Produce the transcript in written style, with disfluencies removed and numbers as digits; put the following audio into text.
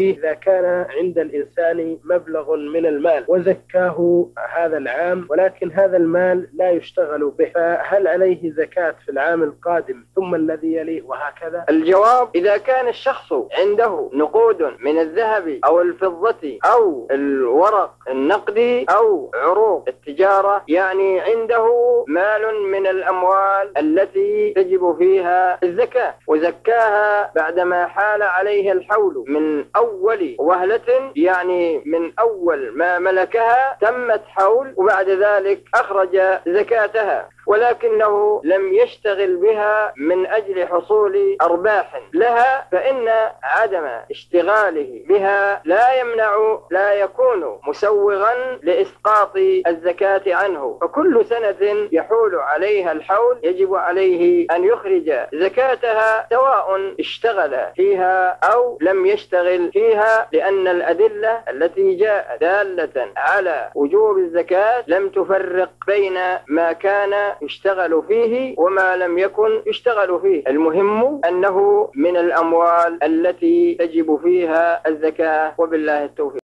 إذا كان عند الإنسان مبلغ من المال وزكاه هذا العام، ولكن هذا المال لا يشتغل به، فهل عليه زكاة في العام القادم ثم الذي يليه وهكذا؟ الجواب: إذا كان الشخص عنده نقود من الذهب أو الفضة أو الورق النقدي أو عروض التجارة، يعني عنده مال من الأموال التي تجب فيها الزكاة، وزكاها بعدما حال عليه الحول من أول وهلة، يعني من أول ما ملكها تمت حول، وبعد ذلك أخرج زكاتها، ولكنه لم يشتغل بها من أجل حصول أرباح لها، فإن عدم اشتغاله بها لا يكون مسوغا لإسقاط الزكاة عنه، فكل سنة يحول عليها الحول يجب عليه أن يخرج زكاتها، سواء اشتغل فيها أو لم يشتغل فيها، لأن الأدلة التي جاءت دالة على وجوب الزكاة لم تفرق بين ما كان يشتغل فيه وما لم يكن يشتغل فيه. المهم أنه من الأموال التي تجب فيها الزكاة، وبالله التوفيق.